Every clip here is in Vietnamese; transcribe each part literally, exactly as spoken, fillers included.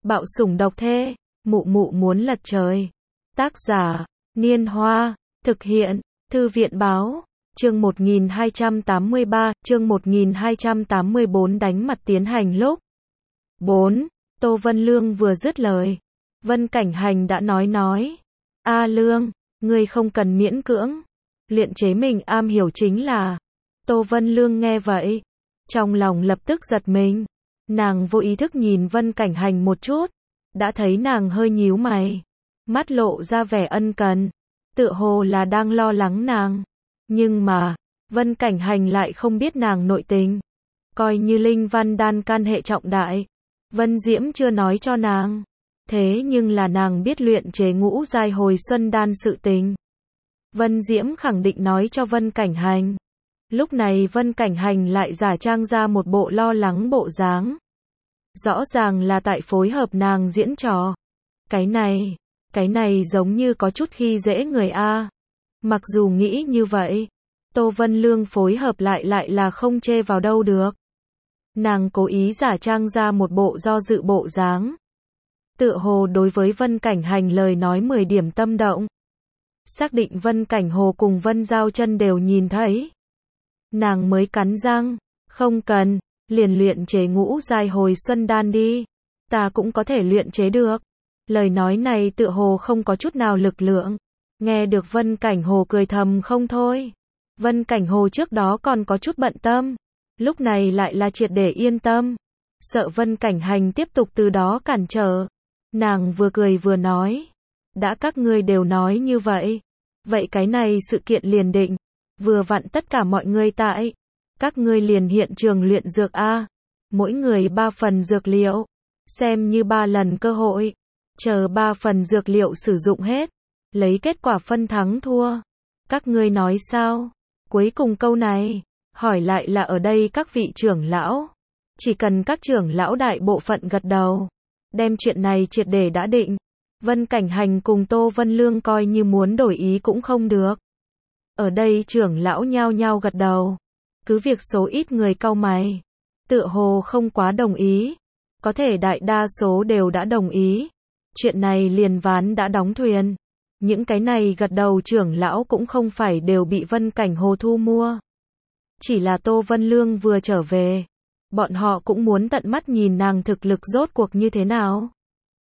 Bạo sủng độc thê, mụ mụ muốn lật trời. Tác giả, Niên Hoa, thực hiện, Thư viện Báo, chương một nghìn hai trăm tám mươi ba, chương một nghìn hai trăm tám mươi bốn đánh mặt tiến hành lúc. bốn. Tô Vân Lương vừa dứt lời. Vân Cảnh Hành đã nói nói. A Lương, ngươi không cần miễn cưỡng. Luyện chế mình am hiểu chính là. Tô Vân Lương nghe vậy. Trong lòng lập tức giật mình. Nàng vô ý thức nhìn Vân Cảnh Hành một chút. Đã thấy nàng hơi nhíu mày. Mắt lộ ra vẻ ân cần. Tựa hồ là đang lo lắng nàng. Nhưng mà, Vân Cảnh Hành lại không biết nàng nội tình. Coi như linh văn đan can hệ trọng đại. Vân Diễm chưa nói cho nàng. Thế nhưng là nàng biết luyện chế ngũ giai hồi xuân đan sự tình. Vân Diễm khẳng định nói cho Vân Cảnh Hành. Lúc này Vân Cảnh Hành lại giả trang ra một bộ lo lắng bộ dáng. Rõ ràng là tại phối hợp nàng diễn trò. Cái này, cái này giống như có chút khi dễ người a. Mặc dù nghĩ như vậy, Tô Vân Lương phối hợp lại lại là không chê vào đâu được. Nàng cố ý giả trang ra một bộ do dự bộ dáng. Tựa hồ đối với Vân Cảnh Hành lời nói mười điểm tâm động. Xác định Vân Cảnh Hồ cùng Vân Giao Chân đều nhìn thấy. Nàng mới cắn răng, không cần, liền luyện chế ngũ giai hồi xuân đan đi. Ta cũng có thể luyện chế được. Lời nói này tựa hồ không có chút nào lực lượng. Nghe được Vân Cảnh Hồ cười thầm không thôi. Vân Cảnh Hồ trước đó còn có chút bận tâm. Lúc này lại là triệt để yên tâm. Sợ Vân Cảnh Hành tiếp tục từ đó cản trở. Nàng vừa cười vừa nói. Đã các ngươi đều nói như vậy. Vậy cái này sự kiện liền định. Vừa vặn tất cả mọi người tại. Các ngươi liền hiện trường luyện dược A. Mỗi người ba phần dược liệu. Xem như ba lần cơ hội. Chờ ba phần dược liệu sử dụng hết. Lấy kết quả phân thắng thua. Các ngươi nói sao? Cuối cùng câu này. Hỏi lại là ở đây các vị trưởng lão. Chỉ cần các trưởng lão đại bộ phận gật đầu. Đem chuyện này triệt để đã định. Vân Cảnh Hành cùng Tô Vân Lương coi như muốn đổi ý cũng không được. Ở đây trưởng lão nhao nhao gật đầu. Cứ việc số ít người cau mày. Tựa hồ không quá đồng ý. Có thể đại đa số đều đã đồng ý. Chuyện này liền ván đã đóng thuyền. Những cái này gật đầu trưởng lão cũng không phải đều bị Vân Cảnh Hồ thu mua. Chỉ là Tô Vân Lương vừa trở về. Bọn họ cũng muốn tận mắt nhìn nàng thực lực rốt cuộc như thế nào.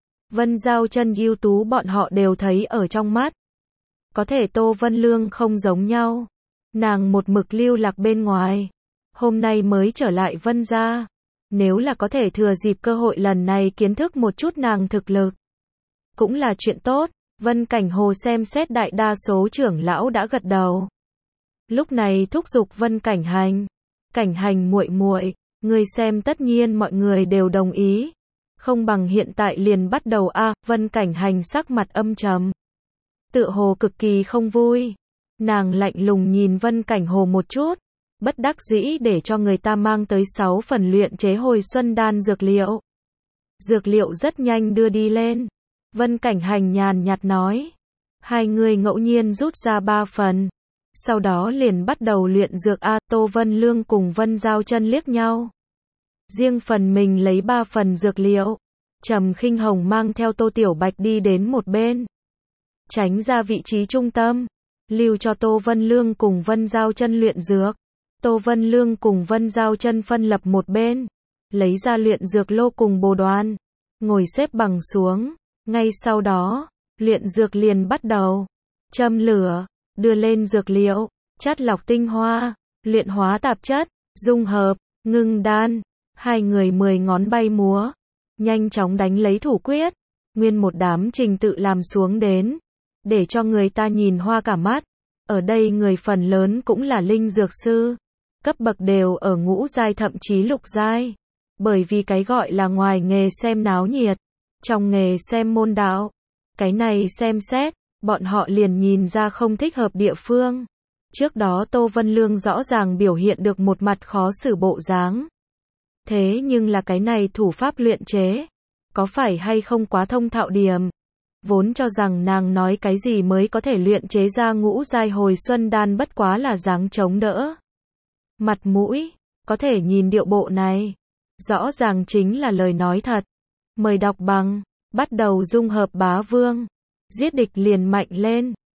Vân Giao Chân ưu tú bọn họ đều thấy ở trong mắt. Có thể Tô Vân Lương không giống nhau. Nàng một mực lưu lạc bên ngoài. Hôm nay mới trở lại Vân gia. Nếu là có thể thừa dịp cơ hội lần này kiến thức một chút nàng thực lực. Cũng là chuyện tốt. Vân Cảnh Hồ xem xét đại đa số trưởng lão đã gật đầu. Lúc này thúc giục Vân Cảnh Hành. Cảnh Hành muội muội, ngươi xem tất nhiên mọi người đều đồng ý. Không bằng hiện tại liền bắt đầu a. À, Vân Cảnh Hành sắc mặt âm trầm. Tựa hồ cực kỳ không vui. Nàng lạnh lùng nhìn Vân Cảnh Hồ một chút. Bất đắc dĩ để cho người ta mang tới sáu phần luyện chế hồi xuân đan dược liệu. Dược liệu rất nhanh đưa đi lên. Vân Cảnh Hành nhàn nhạt nói. Hai người ngẫu nhiên rút ra ba phần. Sau đó liền bắt đầu luyện dược A. Tô Vân Lương cùng Vân Giao Chân liếc nhau. Riêng phần mình lấy ba phần dược liệu. Trầm Khinh Hồng mang theo Tô Tiểu Bạch đi đến một bên. Tránh ra vị trí trung tâm. Lưu cho Tô Vân Lương cùng Vân Giao Chân luyện dược. Tô Vân Lương cùng Vân Giao Chân phân lập một bên. Lấy ra luyện dược lô cùng bồ đoàn. Ngồi xếp bằng xuống. Ngay sau đó, luyện dược liền bắt đầu. Châm lửa, đưa lên dược liệu, chắt lọc tinh hoa, luyện hóa tạp chất, dung hợp, ngưng đan. Hai người mười ngón bay múa, nhanh chóng đánh lấy thủ quyết. Nguyên một đám trình tự làm xuống đến, để cho người ta nhìn hoa cả mắt. Ở đây người phần lớn cũng là linh dược sư, cấp bậc đều ở ngũ giai thậm chí lục giai. Bởi vì cái gọi là ngoài nghề xem náo nhiệt, trong nghề xem môn đạo. Cái này xem xét, bọn họ liền nhìn ra không thích hợp địa phương. Trước đó Tô Vân Lương rõ ràng biểu hiện được một mặt khó xử bộ dáng. Thế nhưng là cái này thủ pháp luyện chế, có phải hay không quá thông thạo điểm. Vốn cho rằng nàng nói cái gì mới có thể luyện chế ra ngũ giai hồi xuân đan bất quá là dáng chống đỡ. Mặt mũi, có thể nhìn điệu bộ này. Rõ ràng chính là lời nói thật. Mời đọc bằng. Bắt đầu dung hợp bá vương. Giết địch liền mạnh lên.